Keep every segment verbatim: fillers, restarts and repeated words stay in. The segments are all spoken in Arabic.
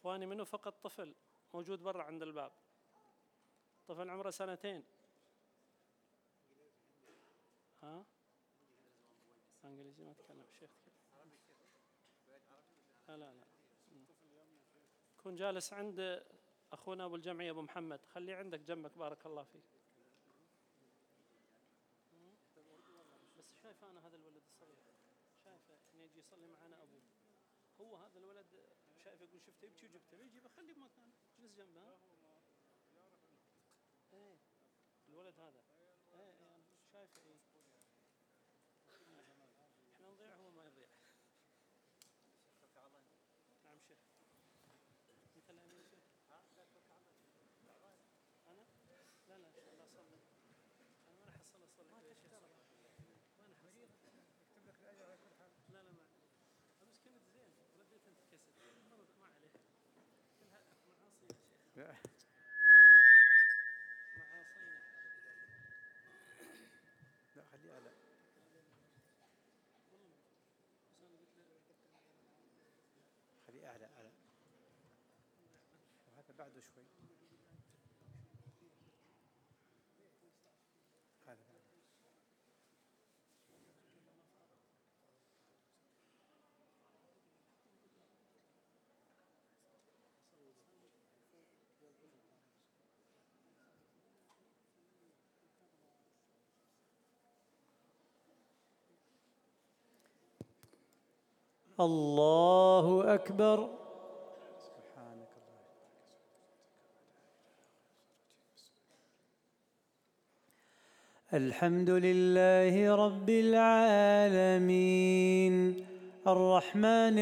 إخواني منه فقط طفل موجود برا عند الباب، طفل عمره سنتين. ها؟ إنجليزي ما أتكلم شيخ. لا لا لا، كون جالس عند أخونا أبو الجمعية أبو محمد، خليه عندك جنبك بارك الله فيك. بس شايف أنا هذا الولد الصغير، شايفه يجي يصلي معنا أبوه، هو هذا الولد شايف يقول شفته يبكي وجبته، يجي بخليه بمكان جلس جنبه. ايه الولد هذا ايه ايه انا شايفه ايه. احنا نضيع هو ما يضيع. نعم شيخ. انت الامين شيخ؟ انا لا لا ان شاء الله اصلي. انا ما راح اصلي اصلي يا شيخ، ما راح اصلي. اكتب لك الاجر على كل حال. لا لا ما بس كنت زين رديت انت كسر ما عليه، كلها معاصي يا شيخ. معاصينا. لا خليه على خليه أعلى أعلى، وهذا بعده شوي، هذا بعده. الله أكبر. سبحانك الله. الحمد لله رب العالمين الرحمن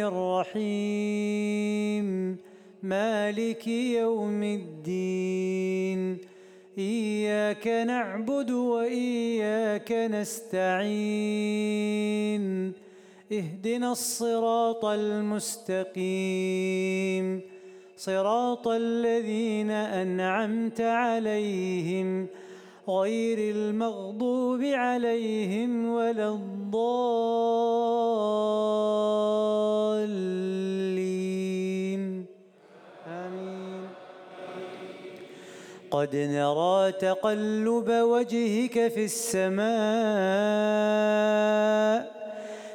الرحيم مالك يوم الدين، إياك نعبد وإياك نستعين، اهدنا الصراط المستقيم صراط الذين أنعمت عليهم غير المغضوب عليهم ولا الضالين آمين. قد نرى تقلب وجهك في السماء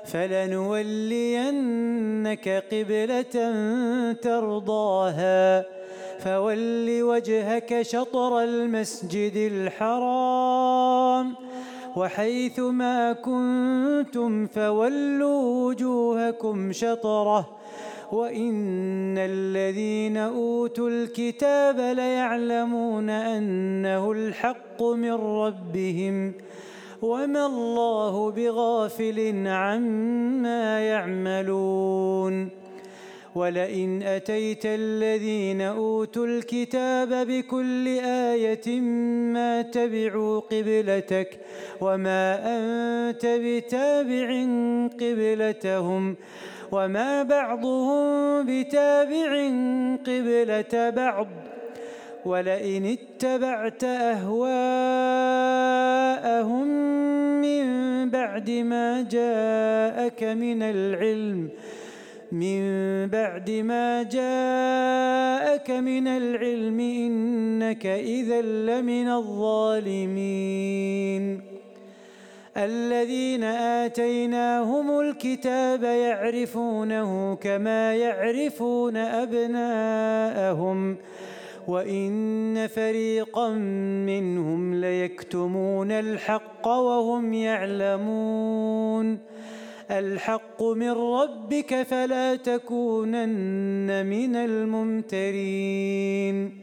فلنولينك قبلة ترضاها فول وجهك شطر المسجد الحرام وحيث ما كنتم فولوا وجوهكم شطره وإن الذين أوتوا الكتاب ليعلمون أنه الحق من ربهم وما الله بغافل عما يعملون. ولئن أتيت الذين أوتوا الكتاب بكل آية ما تبعوا قبلتك وما أنت بتابع قبلتهم وما بعضهم بتابع قبلة بعض ولئن اتبعت أهواءهم من بعد ما جاءك من العلم من بعد ما جاءك من العلم إنك إذا لمن الظالمين. الذين آتيناهم الكتاب يعرفونه كما يعرفون أبناءهم وإن فريقا منهم ليكتمون الحق وهم يعلمون. الحق من ربك فلا تكونن من الممترين.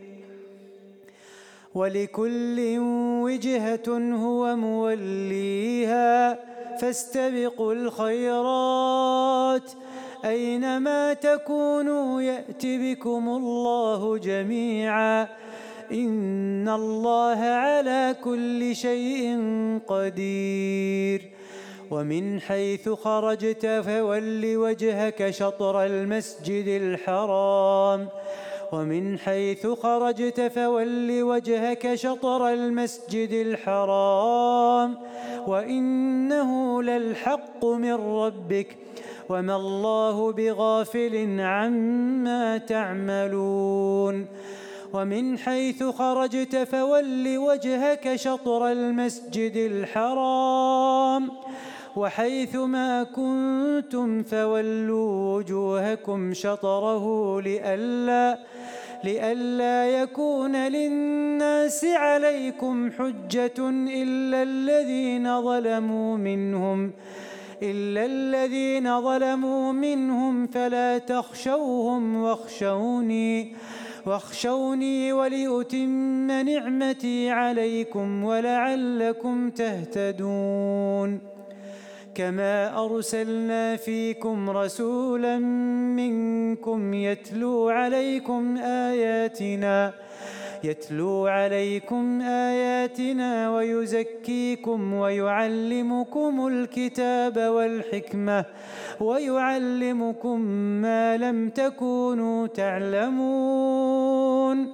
ولكل وجهة هو موليها فاستبقوا الخيرات أينما تكونوا يأت بكم الله جميعا إن الله على كل شيء قدير. ومن حيث خرجت فول وجهك شطر المسجد الحرام ومن حيث خرجت فول وجهك شطر المسجد الحرام وإنه للحق من ربك وما الله بغافل عما تعملون ومن حيث خرجت فول وجهك شطر المسجد الحرام وحيث ما كنتم فولوا وجوهكم شطره لئلا لئلا يكون للناس عليكم حجة إلا الذين ظلموا منهم إلا الذين ظلموا منهم فلا تخشوهم واخشوني واخشوني ولأتم نعمتي عليكم ولعلكم تهتدون كما أرسلنا فيكم رسولا منكم يتلو عليكم آياتنا يتلو عليكم آياتنا ويزكيكم ويعلمكم الكتاب والحكمة ويعلمكم ما لم تكونوا تعلمون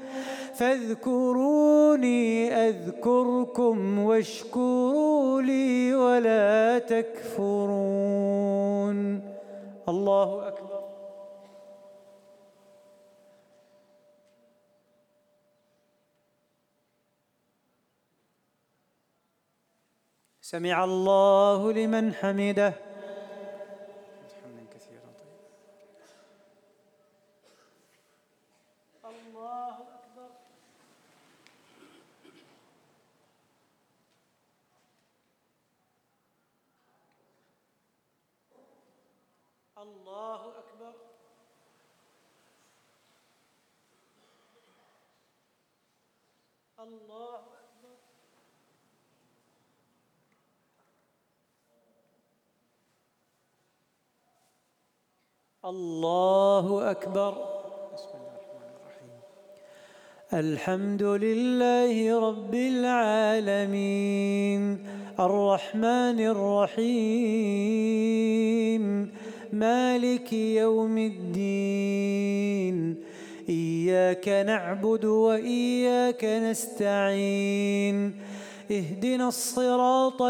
فاذكروني أذكركم واشكروا لي ولا تكفرون. الله أكبر. سمع الله لمن حمده. حمدا كثيرا طيبا. الله أكبر. الله أكبر. الله أكبر. الله أكبر. بسم الله الرحمن الرحيم. الحمد لله رب العالمين الرحمن الرحيم مالك يوم الدين إياك نعبد وإياك نستعين اهدنا الصراط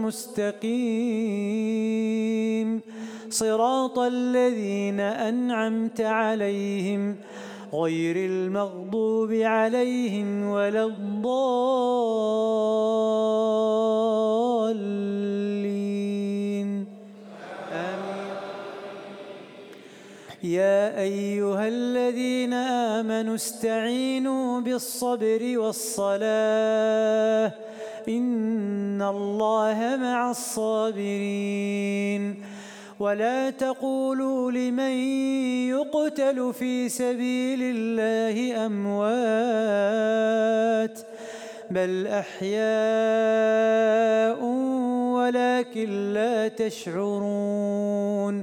المستقيم صراط الذين أنعمت عليهم غير المغضوب عليهم ولا الضالين آمين. يا أيها الذين آمنوا استعينوا بالصبر والصلاة إن الله مع الصابرين ولا تقولوا لمن يقتل في سبيل الله أموات بل أحياء ولكن لا تشعرون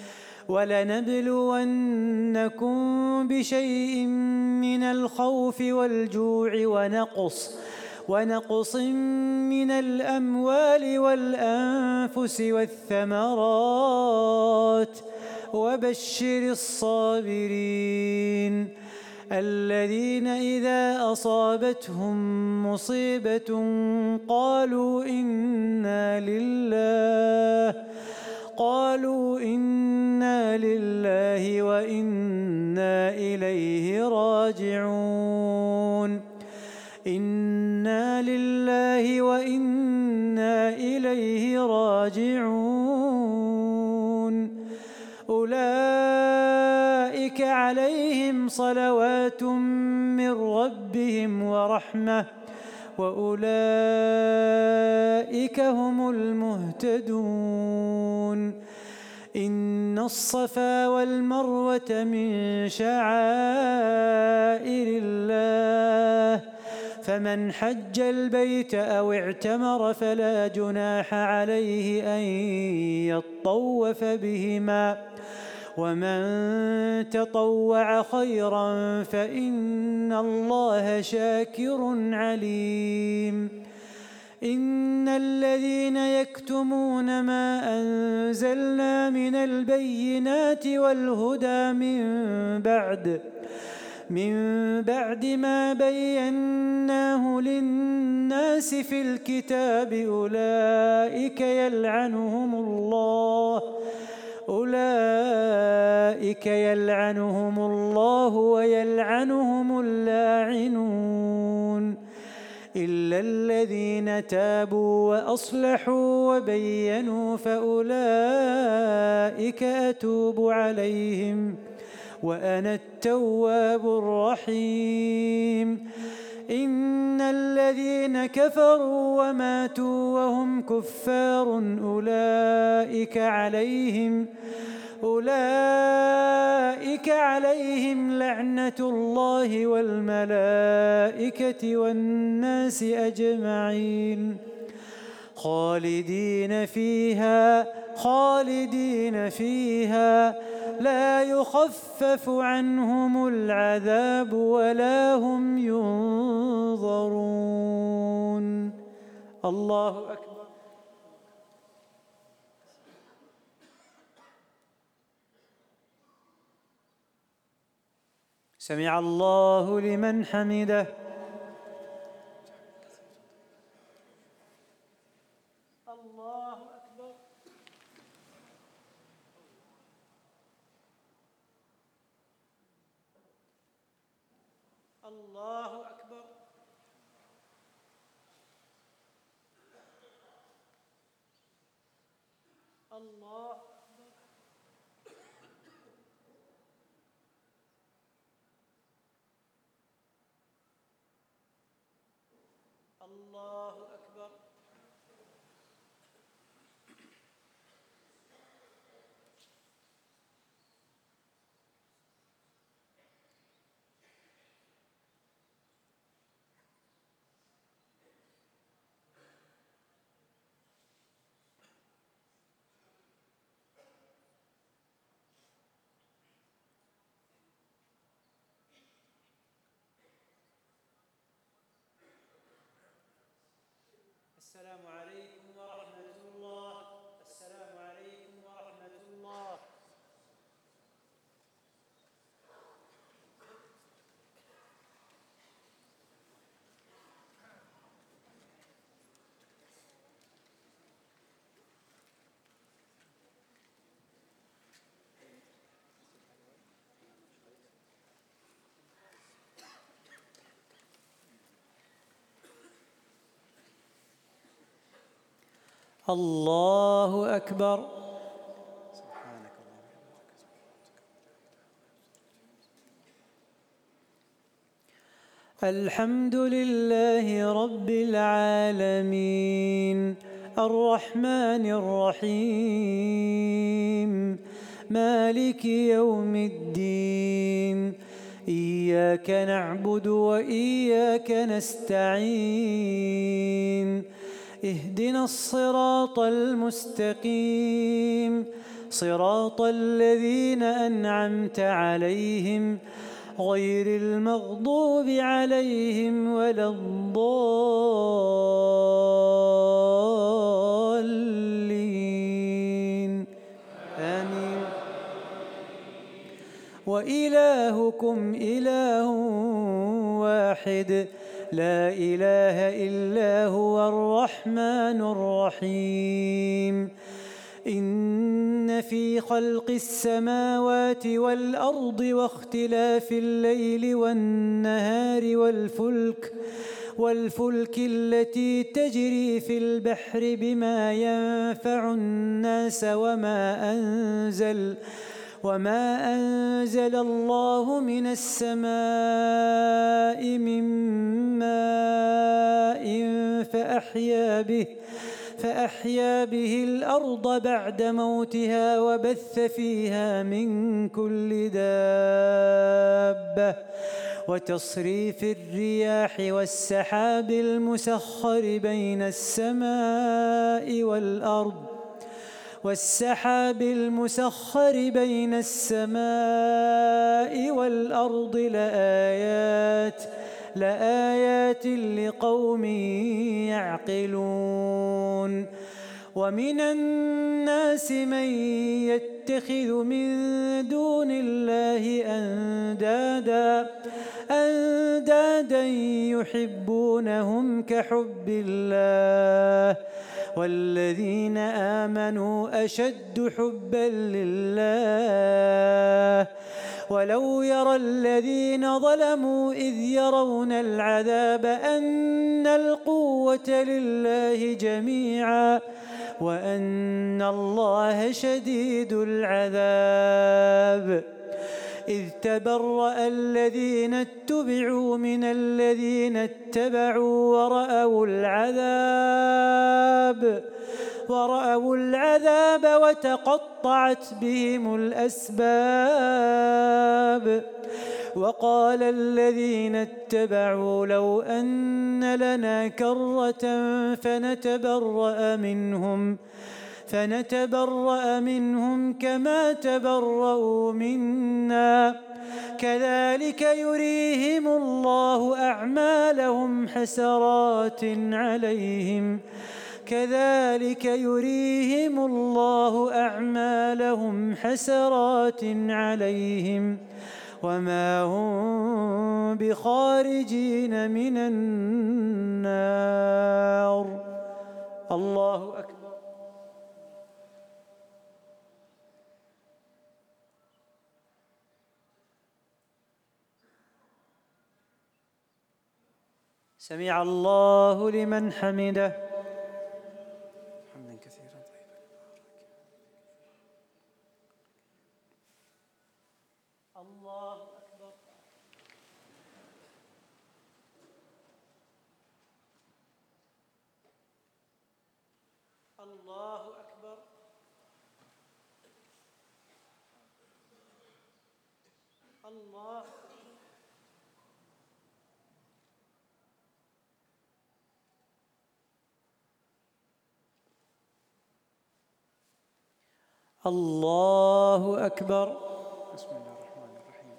ولنبلونكم بشيء من الخوف والجوع ونقص ونقص من الأموال والأنفس والثمرات وبشر الصابرين الذين إذا أصابتهم مصيبة قالوا إنا لله قالوا إنا لله وإنا إليه راجعون إنا لله وإنا إليه راجعون أولئك عليهم صلوات من ربهم ورحمة وأولئك هم المهتدون إن الصفا والمروة من شعائر الله فمن حج البيت أو اعتمر فلا جناح عليه أن يطوف بهما ومن تطوع خيرا فإن الله شاكر عليم إن الذين يكتمون ما أنزلنا من البينات والهدى من بعد من بعد ما بيناه للناس في الكتاب أولئك يلعنهم الله أولئك أولئك يلعنهم الله ويلعنهم اللاعنون إلا الذين تابوا وأصلحوا وبينوا فأولئك أتوب عليهم وأنا التواب الرحيم إن الذين كفروا وماتوا وهم كفار أولئك عليهم أولئك عليهم لعنة الله والملائكة والناس أجمعين خالدين فيها خالدين فيها لا يخفف عنهم العذاب ولا هم ينظرون. الله أكبر. سمع الله لمن حمده. الله أكبر. الله أكبر. الله أكبر. الله أكبر. السلام عليكم ورحمة الله. السلام عليكم ورحمة الله. الله أكبر. سبحانك اللهم. الحمد لله رب العالمين الرحمن الرحيم مالك يوم الدين إياك نعبد وإياك نستعين اهدنا الصراط المستقيم صراط الذين أنعمت عليهم غير المغضوب عليهم ولا الضالين آمين. وإلهكم إله واحد لا إله إلا هو الرحمن الرحيم إن في خلق السماوات والأرض واختلاف الليل والنهار والفلك والفلك التي تجري في البحر بما ينفع الناس وما أنزل وما أنزل الله من السماء من ماء فأحيا به فأحيا به الأرض بعد موتها وبث فيها من كل دابة وتصريف الرياح والسحاب المسخر بين السماء والأرض والسحاب المسخر بين السماء والأرض لآيات لآيات لقوم يعقلون. ومن الناس من يتخذ من دون الله أندادا أندادا يحبونهم كحب الله والذين آمنوا أشد حبا لله ولو يرى الذين ظلموا إذ يرون العذاب أن القوة لله جميعا وأن الله شديد العذاب إذ تبرأ الذين اتبعوا من الذين اتبعوا ورأوا العذاب ورأوا العذاب وتقطعت بهم الأسباب وقال الذين اتبعوا لو أن لنا كرة فنتبرأ منهم فنتبرأ منهم كما تبرأوا منا كذلك يريهم الله أعمالهم حسرات عليهم كذلك يريهم الله أعمالهم حسرات عليهم وما هم بخارجين من النار. الله أكبر. سمع الله لمن حمده. حمدا كثيرا طيبا. الله أكبر. الله أكبر. الله الله أكبر. بسم الله الرحمن الرحيم.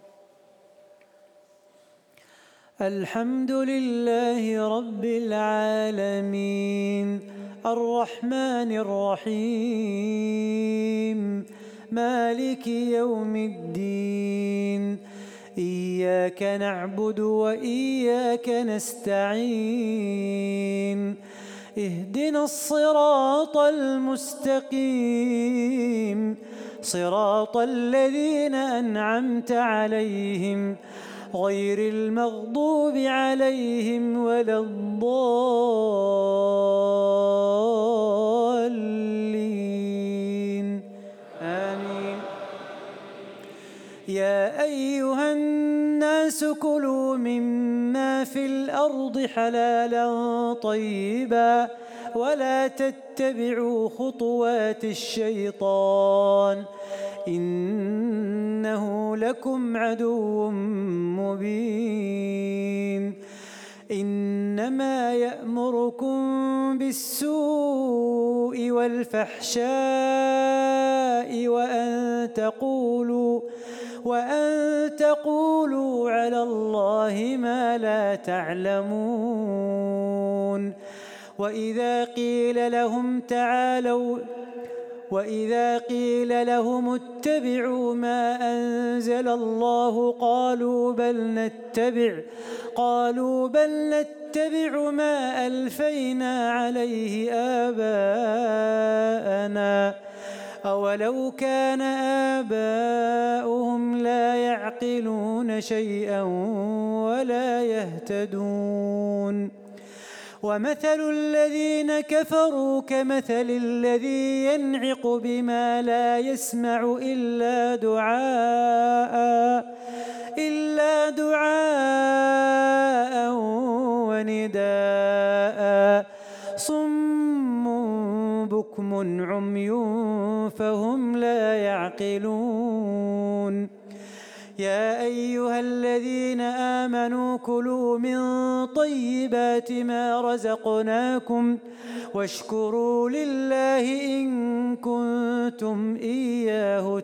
الحمد لله رب العالمين الرحمن الرحيم مالك يوم الدين إياك نعبد وإياك نستعين اهدنا الصراط المستقيم صراط الذين أنعمت عليهم غير المغضوب عليهم ولا الضالين آمين. يا أيها الناس كلوا مما في الأرض حلالا طيبا ولا تتبعوا خطوات الشيطان إنه لكم عدو مبين. إنما يأمركم بالسوء والفحشاء وأن تقولوا وأن تقولوا على الله ما لا تعلمون. وإذا قيل لهم تعالوا وإذا قيل لهم اتبعوا ما أنزل الله قالوا بل نتبع قالوا بل نتبع ما ألفينا عليه آباءنا أولو كان آباؤهم لا يعقلون شيئا ولا يهتدون. ومثل الذين كفروا كمثل الذي ينعق بما لا يسمع إلا دعاء إلا دعاء ونداء صم بكم عمي فهم لا يعقلون. يا أيها الذين آمنوا كلوا من طيبات ما رزقناكم واشكروا لله إن كنتم إياه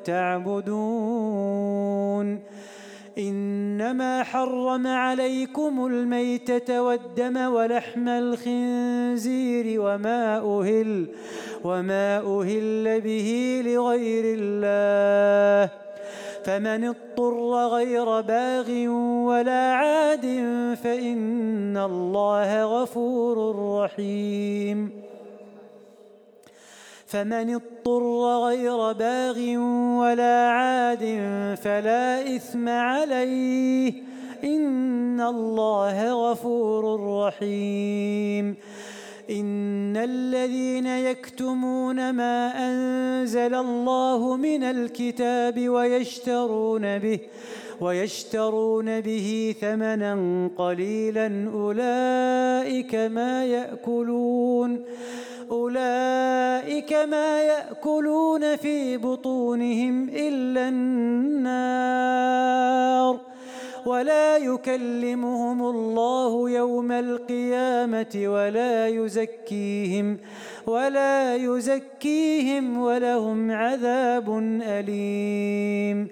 تعبدون. إنما حرم عليكم الميتة والدم ولحم الخنزير وما أهل وما أهل به لغير الله فمن اضطر غير باغ ولا عاد فإن الله غفور رحيم. فمن اضطر غير باغ ولا عاد فلا إثم عليه إن الله غفور رحيم. إن الذين يكتمون ما أنزل الله من الكتاب ويشترون به ويشترون به ثمنا قليلا أولئك ما يأكلون أولئك ما يأكلون في بطونهم إلا النار ولا يكلمهم الله يوم القيامة ولا يزكيهم ولا يزكيهم ولهم عذاب أليم.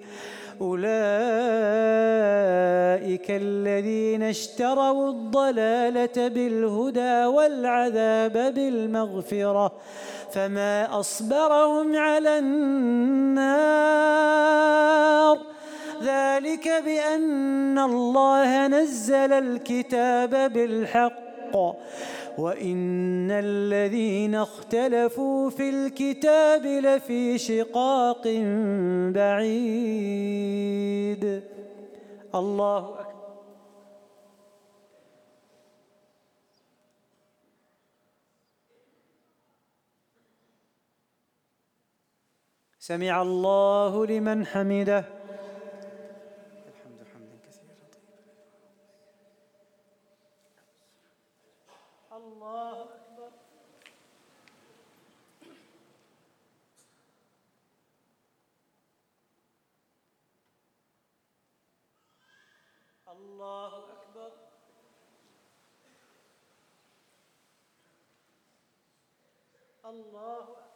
أولئك الذين اشتروا الضلالة بالهدى والعذاب بالمغفرة فما أصبرهم على النار ذلك بأن الله نزل الكتاب بالحق وإن الذين اختلفوا في الكتاب لفي شقاق بعيد. الله أكبر. سمع الله لمن حمده. الحمد حمدا كثيرا طيبا. الله أكبر. الله أكبر. الله أكبر.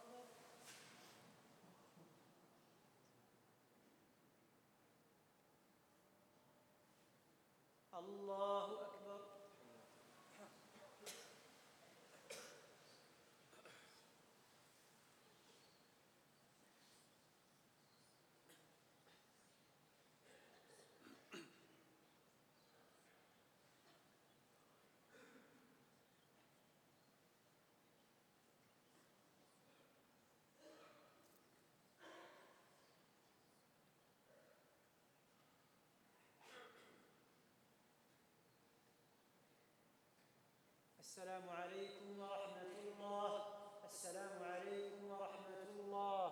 الله أكبر. السلام عليكم ورحمة الله. السلام عليكم ورحمة الله.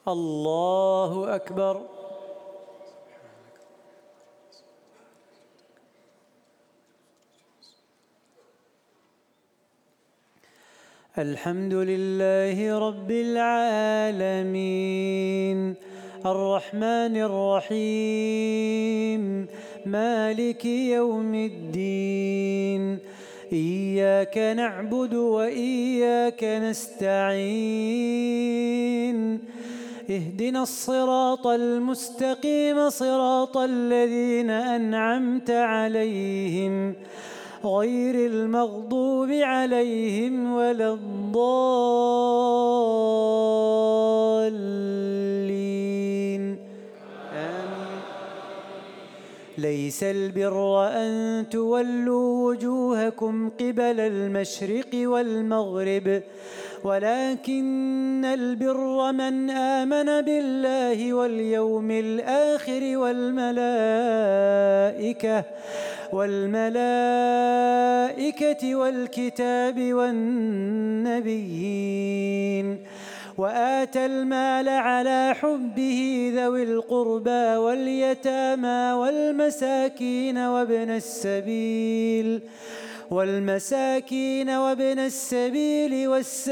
الله أكبر. الحمد لله رب العالمين الرحمن الرحيم مالك يوم الدين إياك نعبد وإياك نستعين اهدنا الصراط المستقيم صراط الذين أنعمت عليهم غير المغضوب عليهم ولا الضالين آمين. ليس البر أن تولوا وجوهكم قبل المشرق والمغرب ولكن البر من آمن بالله واليوم الآخر والملائكة والملائكة والكتاب والنبيين وآتى المال على حبه ذوي القربى واليتامى والمساكين وابن السبيل والمساكين وابن السبيل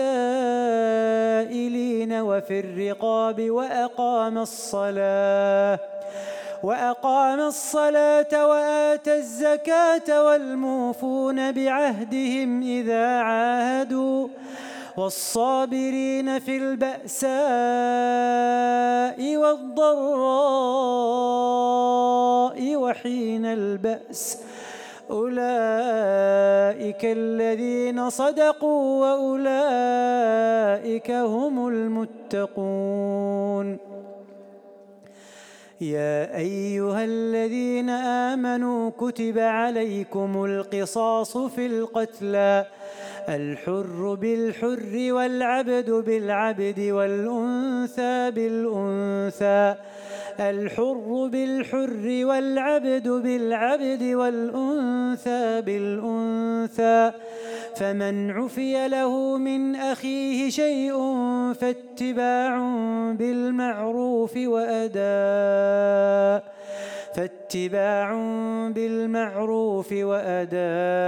والسائلين وفي الرقاب وأقام الصلاة وأقام الصلاة وآتى الزكاة والموفون بعهدهم إذا عاهدوا والصابرين في البأساء والضراء وحين البأس أولئك الذين صدقوا وأولئك هم المتقون. يا أيها الذين آمنوا كتب عليكم القصاص في القتلى الحر بالحر والعبد بالعبد والأنثى بالأنثى الحر بالحر والعبد بالعبد والأنثى بالأنثى فمن عفي له من أخيه شيء فاتباع بالمعروف وأداء فاتباع بالمعروف وأداء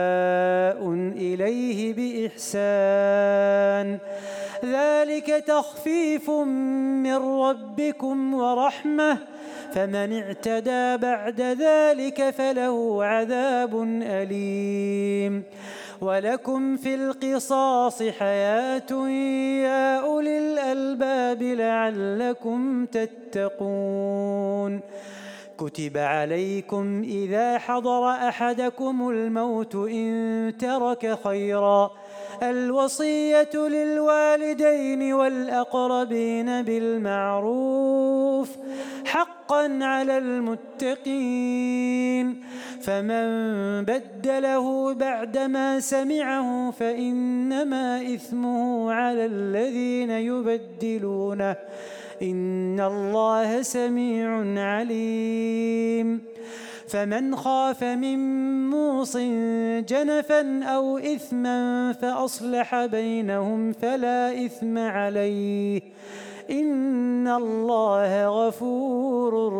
إليه بإحسان ذلك تخفيف من ربكم ورحمة فمن اعتدى بعد ذلك فله عذاب أليم. ولكم في القصاص حياة يا أولي الألباب لعلكم تتقون. كتب عليكم إذا حضر أحدكم الموت إن ترك خيرا الوصية للوالدين والأقربين بالمعروف حقا على المتقين فمن بدله بعدما سمعه فإنما إثمه على الذين يبدلونه إن الله سميع عليم. فمن خاف من موص جنفا أو إثما فأصلح بينهم فلا إثم عليه إن الله غفور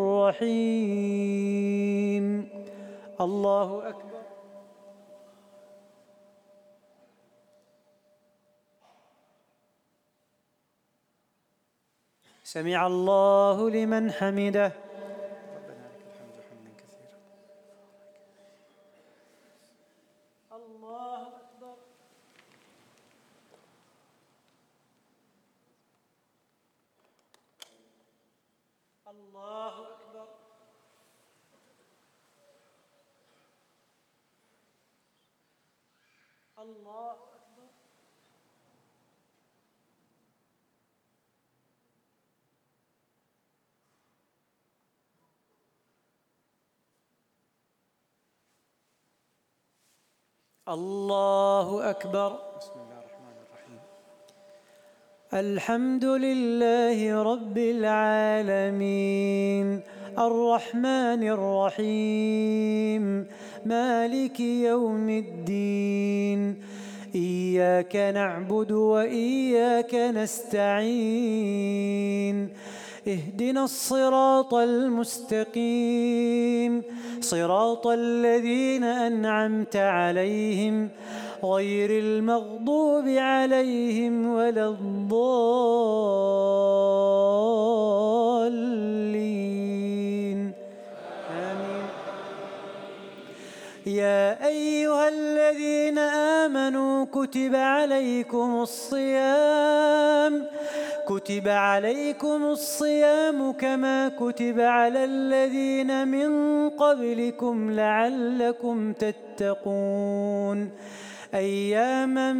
رحيم. الله أكبر. سمع الله لمن حمده. الله أكبر. الله أكبر. الله أكبر. الله أكبر. بسم الله الرحمن الرحيم. الحمد لله رب العالمين الرحمن الرحيم مالك يوم الدين إياك نعبد وإياك نستعين اهدنا الصراط المستقيم صراط الذين أنعمت عليهم غير المغضوب عليهم ولا الضالين آمين. يا أيها الذين آمنوا كتب عليكم الصيام كتب عليكم الصيام كما كتب على الذين من قبلكم لعلكم تتقون أياما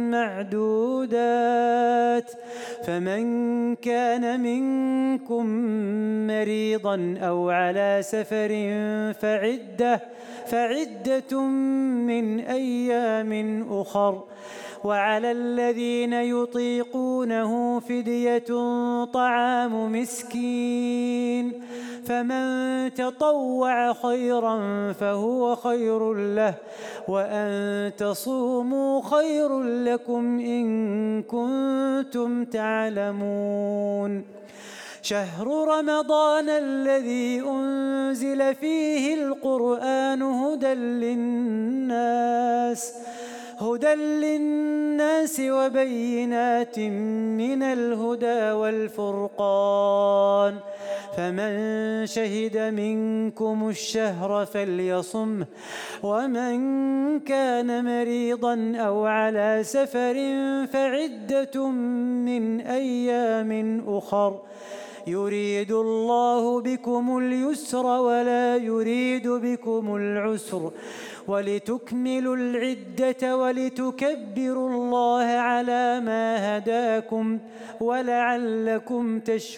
معدودات فمن كان منكم مريضا أو على سفر فعدة فعدة من أيام أخر وعلى الذين يطيقونه فدية طعام مسكين فمن تطوع خيرا فهو خير له وأن تصوموا خير لكم إن كنتم تعلمون شهر رمضان الذي أنزل فيه القرآن هدى للناس هدى للناس وبينات من الهدى والفرقان فمن شهد منكم الشهر فليصمه ومن كان مريضا أو على سفر فعدة من أيام أخر يريد الله بكم اليسر ولا يريد بكم العسر ولتكملوا العدة ولتكبروا الله على ما هداكم ولعلكم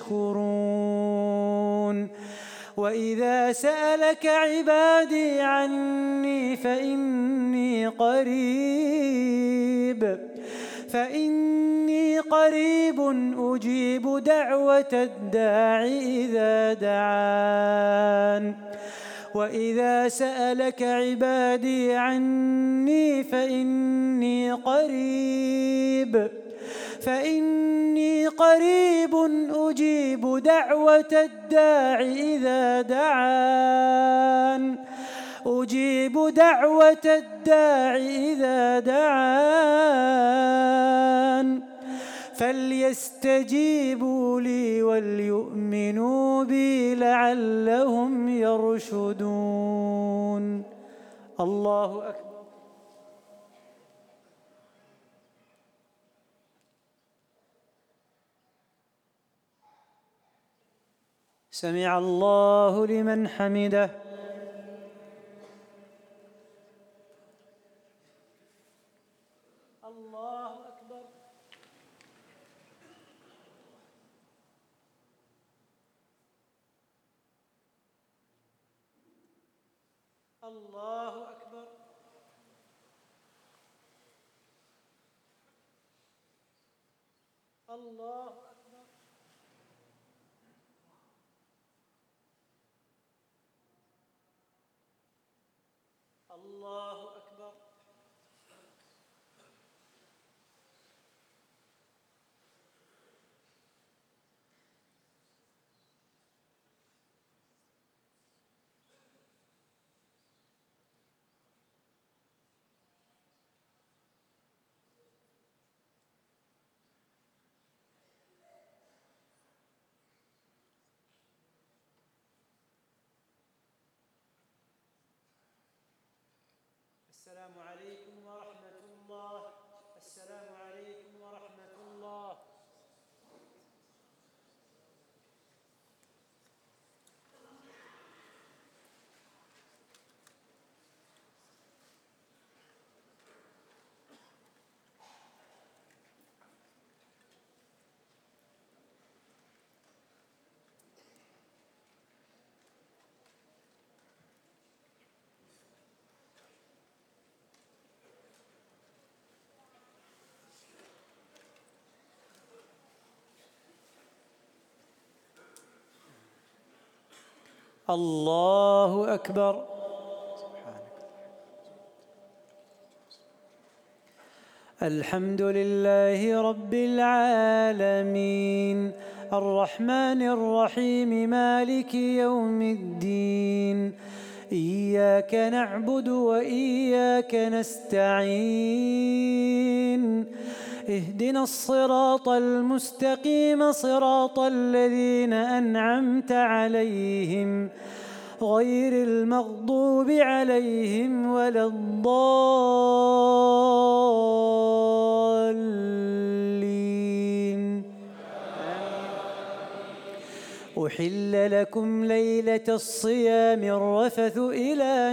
تشكرون وإذا سألك عبادي عني فإني قريب فإني قريب أجيب دعوة الداع إذا دعان وإذا سألك عبادي عني فإني قريب فإني قريب أجيب دعوة الداع إذا دعان أجيب دعوة الداع إذا دعان فليستجيبوا لي وليؤمنوا بي لعلهم يرشدون. الله أكبر. سمع الله لمن حمده. الله أكبر. الله أكبر. الله أكبر. الله أكبر. السلام عليكم ورحمة الله. السلام عليكم ورحمة الله. الله أكبر. الحمد لله رب العالمين الرحمن الرحيم مالك يوم الدين إياك نعبد وإياك نستعين اهدنا الصراط المستقيم صراط الذين أنعمت عليهم غير المغضوب عليهم ولا الضالين. أحل لكم ليلة الصيام الرفث إلى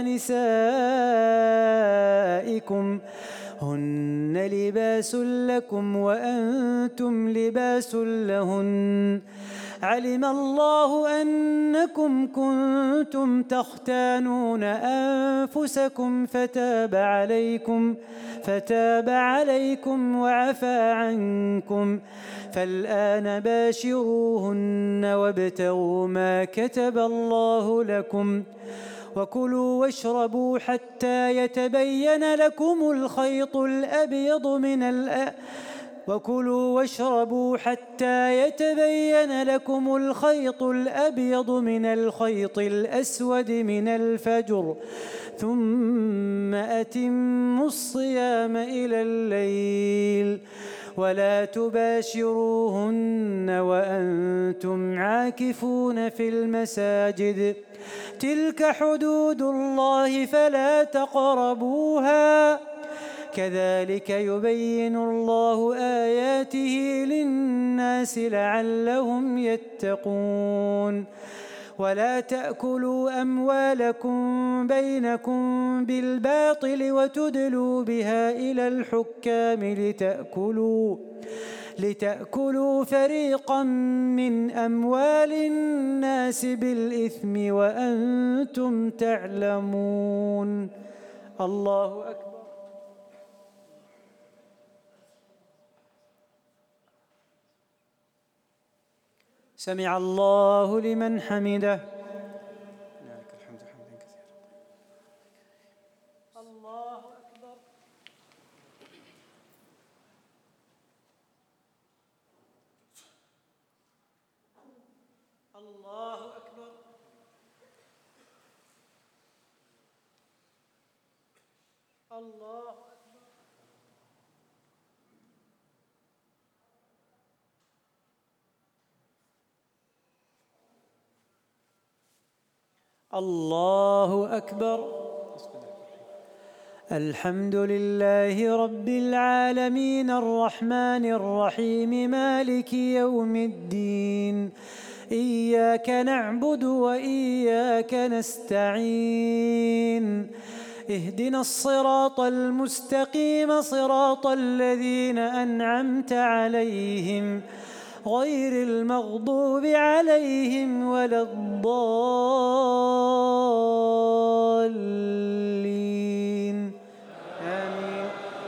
نسائكم هن لباس لكم وأنتم لباس لهن علم الله أنكم كنتم تختانون أنفسكم فتاب عليكم فتاب عليكم وعفى عنكم فالآن باشروهن وابتغوا ما كتب الله لكم وكلوا واشربوا حتى يتبين لكم الخيط الأبيض من الأ... وكلوا واشربوا حتى يتبين لكم الخيط الأبيض من الخيط الأسود من الفجر ثم أتموا الصيام إلى الليل ولا تباشروهن وأنتم عاكفون في المساجد تلك حدود الله فلا تقربوها كذلك يبين الله آياته للناس لعلهم يتقون ولا تأكلوا أموالكم بينكم بالباطل وتدلوا بها إلى الحكام لتأكلوا لتأكلوا فريقا من أموال الناس بالإثم وأنتم تعلمون. الله أكبر. سمع الله لمن حمده. لك الحمد حمدا كثيرا. الله أكبر. الله أكبر. الله أكبر. الله أكبر. الحمد لله رب العالمين الرحمن الرحيم مالك يوم الدين إياك نعبد وإياك نستعين اهدنا الصراط المستقيم صراط الذين أنعمت عليهم غير المغضوب عليهم ولا الضالين آمين.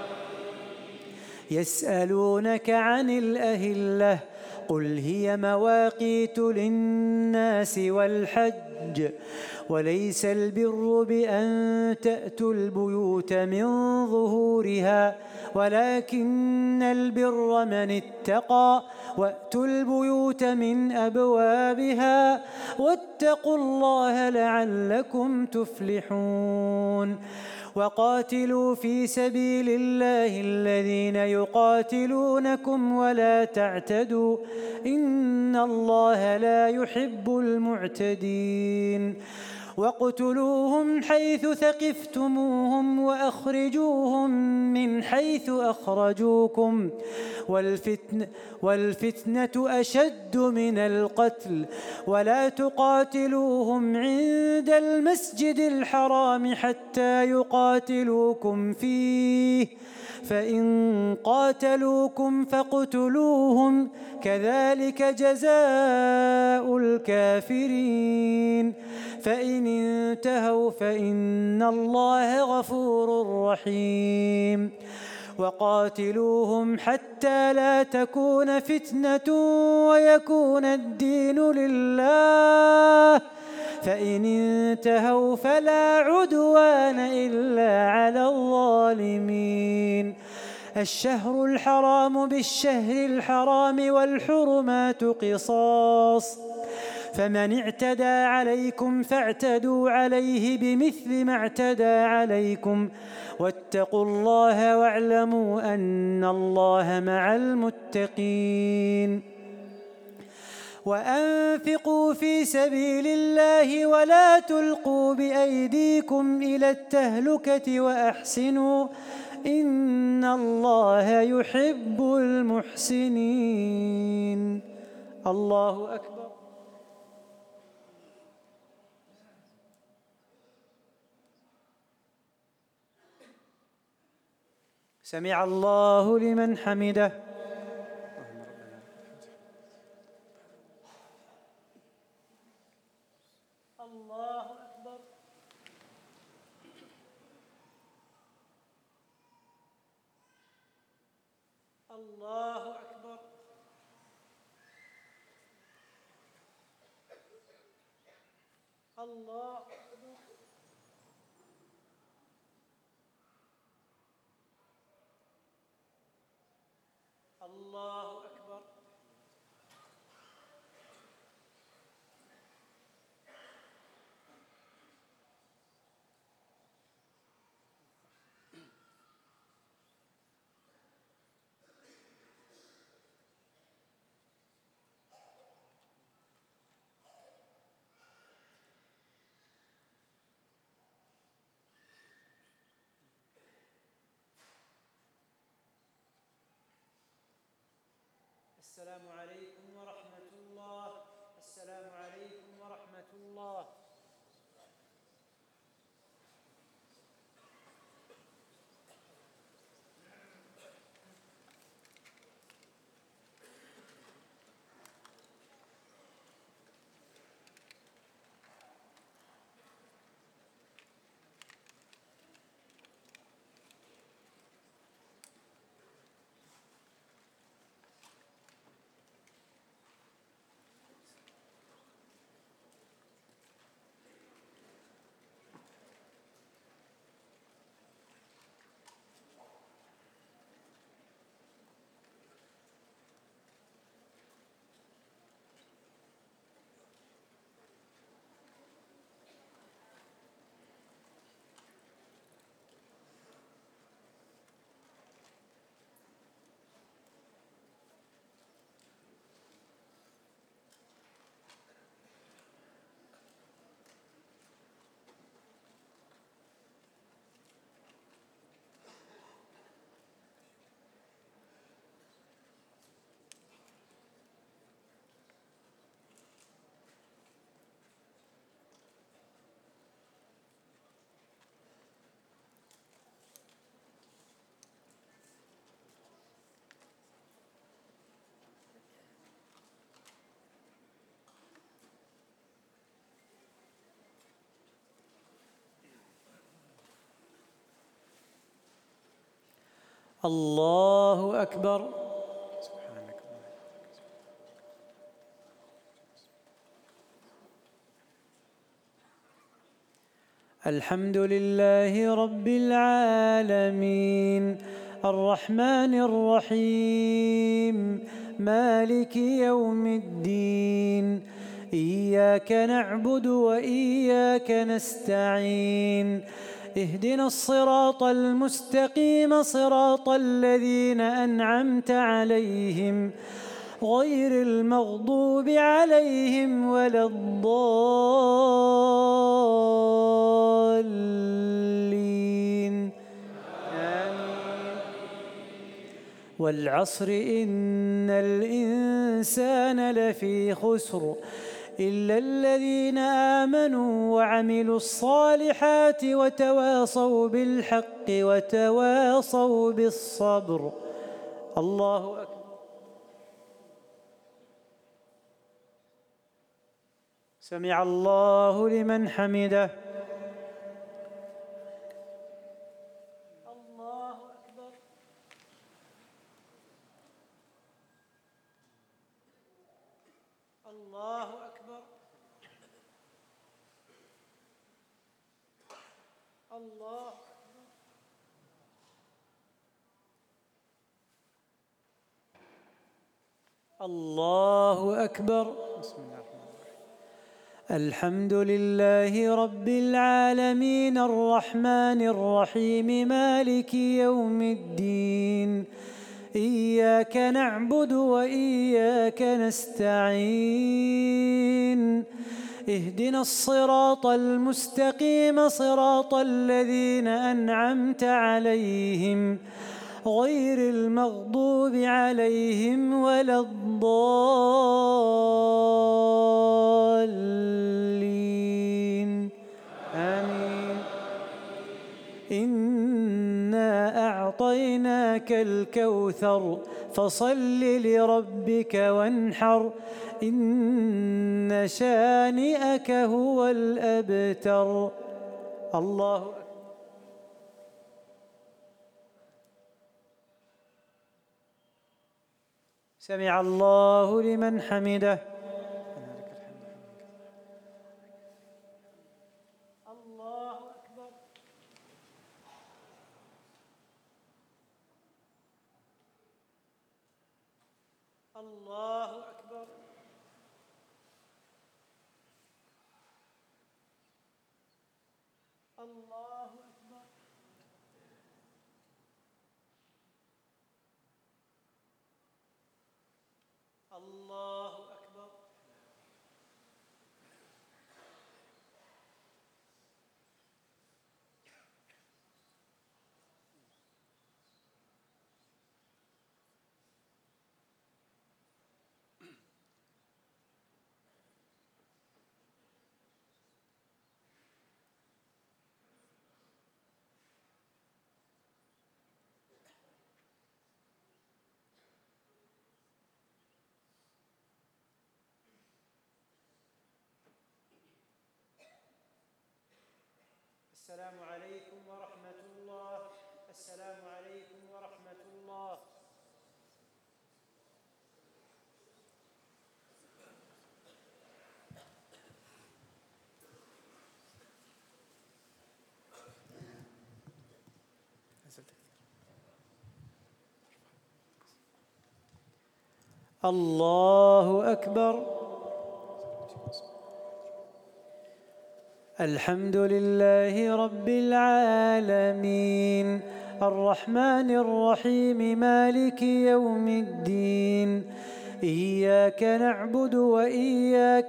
يسألونك عن الأهلة قل هي مواقيت للناس والحج وليس البر بأن تأتوا البيوت من ظهورها ولكن البر من اتقى وأتوا البيوت من أبوابها واتقوا الله لعلكم تفلحون. وقاتلوا في سبيل الله الذين يقاتلونكم ولا تعتدوا إن الله لا يحب المعتدين. واقتلوهم حيث ثقفتموهم وأخرجوهم من حيث أخرجوكم والفتنة, والفتنة أشد من القتل ولا تقاتلوهم عند المسجد الحرام حتى يقاتلوكم فيه فإن قاتلوكم فاقتلوهم كذلك جزاء الكافرين فإن انتهوا فإن الله غفور رحيم. وقاتلوهم حتى لا تكون فتنة ويكون الدين لله فإن انتهوا فلا عدوان إلا على الظالمين. الشهر الحرام بالشهر الحرام والحرمات قصاص، فمن اعتدى عليكم فاعتدوا عليه بمثل ما اعتدى عليكم، واتقوا الله واعلموا أن الله مع المتقين. وأنفقوا في سبيل الله ولا تلقوا بأيديكم إلى التهلكة وأحسنوا إن الله يحب المحسنين. الله أكبر. سمع الله لمن حمده. الله أكبر. الله أكبر. الله أكبر. الله أكبر. السلام عليكم ورحمة الله. السلام عليكم ورحمة الله. الله أكبر. الحمد لله رب العالمين الرحمن الرحيم مالك يوم الدين إياك نعبد وإياك نستعين اهدنا الصراط المستقيم صراط الذين أنعمت عليهم غير المغضوب عليهم ولا الضالين آمين. والعصر إن الإنسان لفي خسر إلا الذين آمنوا وعملوا الصالحات وتواصوا بالحق وتواصوا بالصبر. الله أكبر. سمع الله لمن حمده. الله أكبر. الله أكبر. الله الله أكبر. بسم الله الرحمن الرحيم. الحمد لله رب العالمين الرحمن الرحيم مالك يوم الدين إياك نعبد وإياك نستعين اهدنا الصراط المستقيم صراط الذين أنعمت عليهم غير المغضوب عليهم ولا الضالين آمين. إنا أعطيناك الكوثر فصل لربك وانحر إن شانئك هو الأبتر. الله أكبر. سمع الله لمن حمده. الله أكبر. الله أكبر. الله أكبر. الله أكبر. السلام عليكم ورحمة الله. السلام عليكم ورحمة الله. الله أكبر. الحمد لله رب العالمين الرحمن الرحيم مالك يوم الدين إياك نعبد وإياك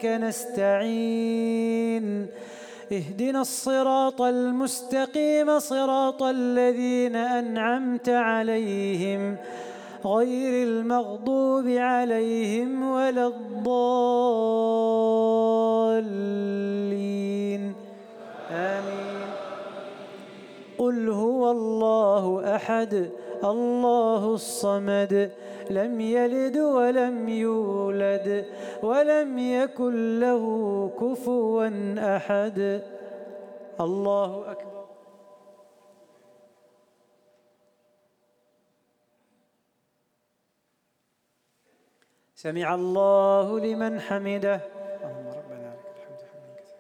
نستعين اهدنا الصراط المستقيم صراط الذين أنعمت عليهم غير المغضوب عليهم ولا الضالين آمين. قل هو الله أحد الله الصمد لم يلد ولم يولد ولم يكن له كفوا أحد. الله أكبر. سمع الله لمن حمده. اللهم ربنا لك الحمد حمدا كثيرا.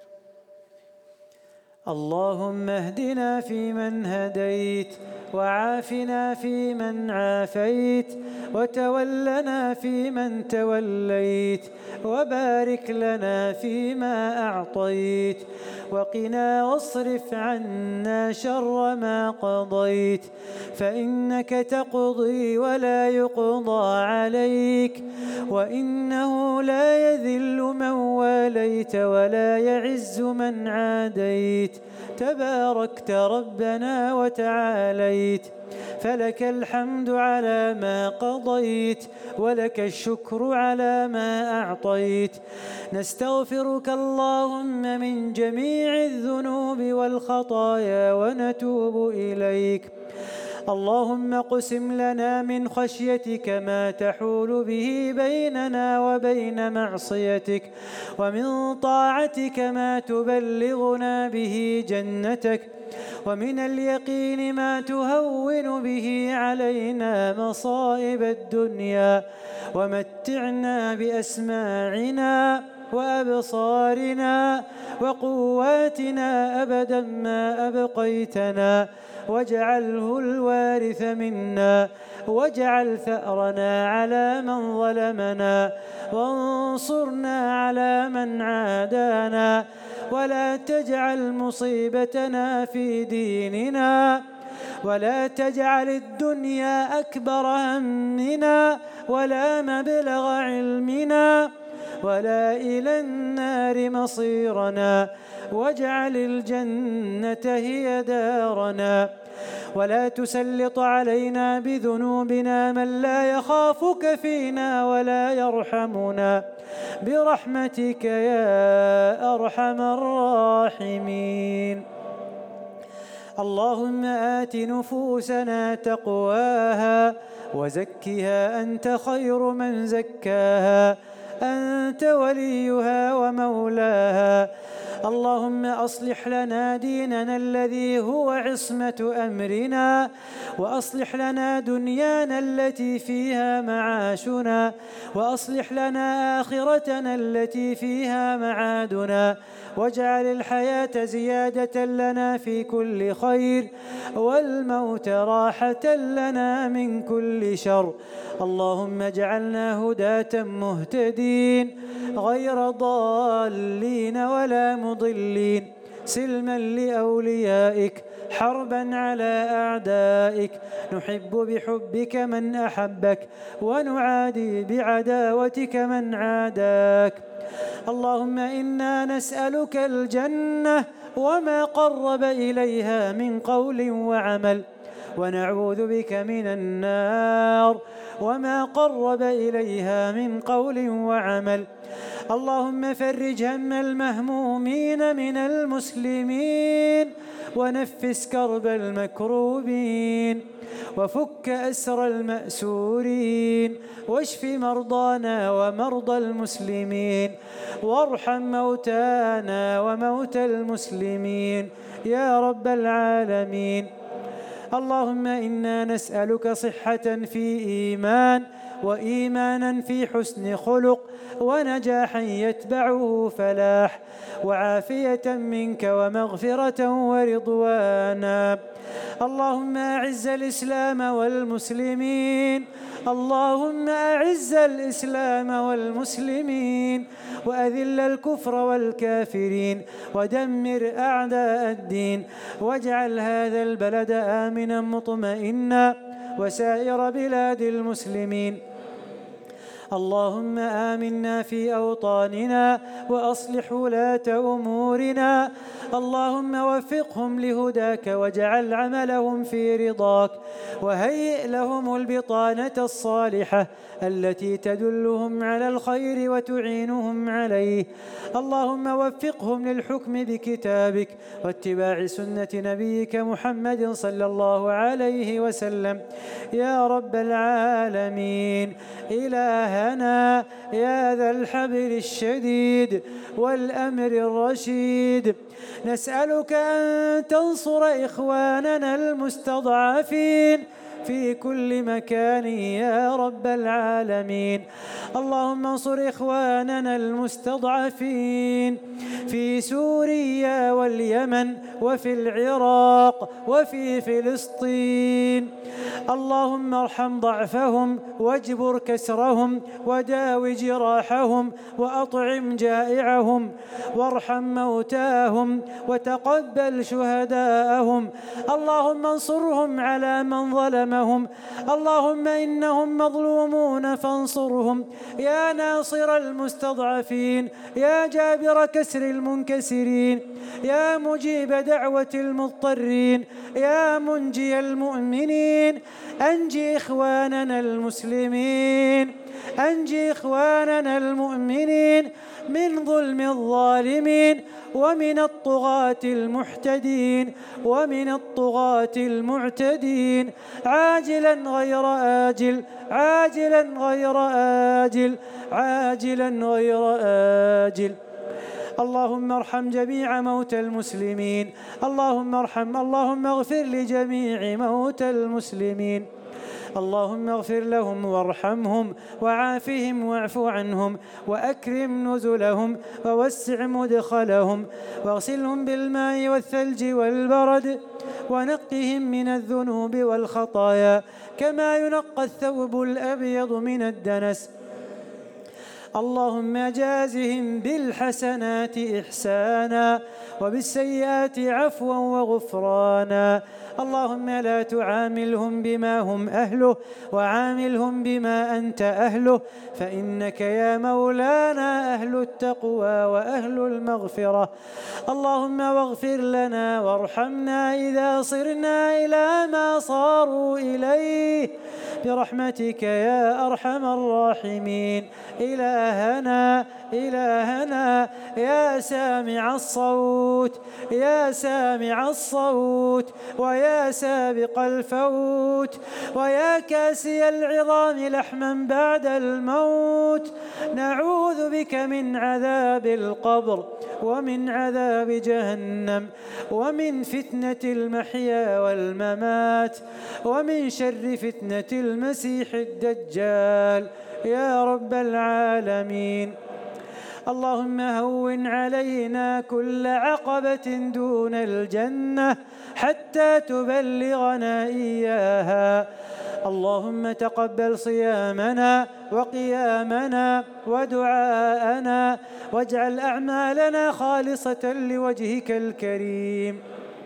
اللهم اهدنا فيمن هديت وعافنا فيمن عافيت وتولنا فيمن توليت وبارك لنا فيما أعطيت وقنا واصرف عنا شر ما قضيت فإنك تقضي ولا يقضى عليك وإنه لا يذل من واليت ولا يعز من عاديت تباركت ربنا وتعاليت فلك الحمد على ما قضيت ولك الشكر على ما أعطيت. نستغفرك اللهم من جميع الذنوب والخطايا ونتوب إليك. اللهم اقسم لنا من خشيتك ما تحول به بيننا وبين معصيتك ومن طاعتك ما تبلغنا به جنتك ومن اليقين ما تهون به علينا مصائب الدنيا ومتعنا بأسماعنا وأبصارنا وقواتنا أبدا ما أبقيتنا، واجعله الوارث منا، واجعل ثأرنا على من ظلمنا، وانصرنا على من عادانا، ولا تجعل مصيبتنا في ديننا، ولا تجعل الدنيا أكبر همنا ولا مبلغ علمنا ولا إلى النار مصيرنا، واجعل الجنة هي دارنا، ولا تسلط علينا بذنوبنا من لا يخافك فينا ولا يرحمنا، برحمتك يا أرحم الراحمين. اللهم آت نفوسنا تقواها وزكها أنت خير من زكاها، أنت وليها ومولاها. اللهم أصلح لنا ديننا الذي هو عصمة أمرنا، وأصلح لنا دنيانا التي فيها معاشنا، وأصلح لنا آخرتنا التي فيها معادنا، واجعل الحياة زيادة لنا في كل خير، والموت راحة لنا من كل شر. اللهم اجعلنا هداة مهتدين غير ضالين ولا مضلين، سلما لأوليائك، حربا على أعدائك، نحب بحبك من أحبك، ونعادي بعداوتك من عاداك. اللهم إنا نسألك الجنة وما قرب إليها من قول وعمل، ونعوذ بك من النار وما قرب إليها من قول وعمل. اللهم فرج هم المهمومين من المسلمين، ونفس كرب المكروبين، وفك أسر المأسورين، واشف مرضانا ومرضى المسلمين، وارحم موتانا وموتى المسلمين يا رب العالمين. اللهم إنا نسألك صحة في إيمان، وإيمانا في حسن خلق، ونجاحا يتبعه فلاح، وعافية منك ومغفرة ورضوانا. اللهم أعز الإسلام والمسلمين، اللهم أعز الإسلام والمسلمين، وأذل الكفر والكافرين، ودمر أعداء الدين، واجعل هذا البلد آمنا مطمئنا وسائر بلاد المسلمين. اللهم آمنا في أوطاننا وأصلح ولاة أمورنا. اللهم وفقهم لهداك، واجعل عملهم في رضاك، وهيئ لهم البطانة الصالحة التي تدلهم على الخير وتعينهم عليه. اللهم وفقهم للحكم بكتابك واتباع سنة نبيك محمد صلى الله عليه وسلم يا رب العالمين. إلهنا يا ذا الحبل الشديد والأمر الرشيد، نسألك أن تنصر إخواننا المستضعفين في كل مكان يا رب العالمين. اللهم انصر إخواننا المستضعفين في سوريا واليمن وفي العراق وفي فلسطين. اللهم ارحم ضعفهم واجبر كسرهم وداو جراحهم وأطعم جائعهم، وارحم موتاهم وتقبل شهداءهم. اللهم انصرهم على من ظلمهم، اللهم إنهم مظلومون فانصرهم يا ناصر المستضعفين، يا جابر كسر المنكسرين، يا مجيب دعوة المضطرين، يا منجي المؤمنين. أنجي إخواننا المسلمين، أنجي إخواننا المؤمنين من ظلم الظالمين، ومن الطغاة المحتدين، ومن الطغاة المعتدين، عاجلا غير آجل، عاجلا غير آجل، عاجلا غير آجل. اللهم ارحم جميع موتى المسلمين، اللهم ارحم، اللهم اغفر لجميع موتى المسلمين. اللهم اغفر لهم وارحمهم وعافهم واعف عنهم وأكرم نزلهم ووسع مدخلهم واغسلهم بالماء والثلج والبرد ونقهم من الذنوب والخطايا كما ينقى الثوب الأبيض من الدنس. اللهم جازهم بالحسنات إحسانا وبالسيئات عفوا وغفرانا. اللهم لا تعاملهم بما هم أهله وعاملهم بما أنت أهله، فإنك يا مولانا أهل التقوى وأهل المغفرة. اللهم واغفر لنا وارحمنا إذا صرنا إلى ما صاروا إليه برحمتك يا أرحم الراحمين. إلهنا إلهنا يا سامع الصوت يا سامع الصوت ويا سابق الفوت ويا كاسي العظام لحما بعد الموت، نعوذ بك من عذاب القبر ومن عذاب جهنم ومن فتنة المحيا والممات ومن شر فتنة المسيح الدجال يا رب العالمين. اللهم هون علينا كل عقبة دون الجنة حتى تبلغنا إياها. اللهم تقبل صيامنا وقيامنا ودعاءنا واجعل أعمالنا خالصة لوجهك الكريم.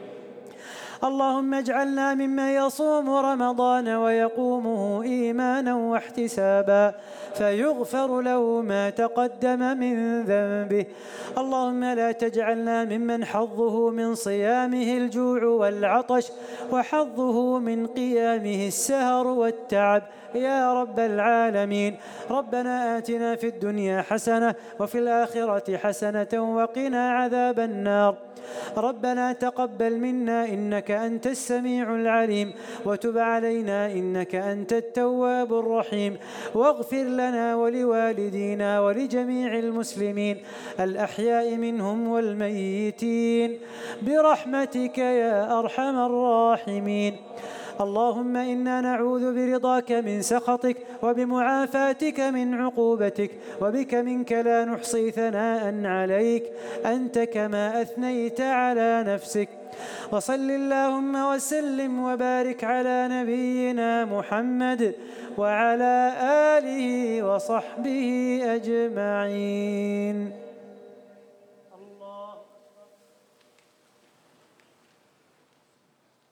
اللهم اجعلنا ممن يصوم رمضان ويقومه إيمانا واحتسابا فيغفر له ما تقدم من ذنبه. اللهم لا تجعلنا ممن حظه من صيامه الجوع والعطش وحظه من قيامه السهر والتعب يا رب العالمين. ربنا آتنا في الدنيا حسنة وفي الآخرة حسنة وقنا عذاب النار. ربنا تقبل منا إنك أنت السميع العليم وتب علينا إنك أنت التواب الرحيم، واغفر لنا ولوالدينا ولجميع المسلمين الأحياء منهم والميتين برحمتك يا أرحم الراحمين. اللهم إنا نعوذ برضاك من سخطك وبمعافاتك من عقوبتك وبك منك لا نحصي ثناء عليك أنت كما أثنيت على نفسك. وصل اللهم وسلم وبارك على نبينا محمد وعلى آله وصحبه أجمعين.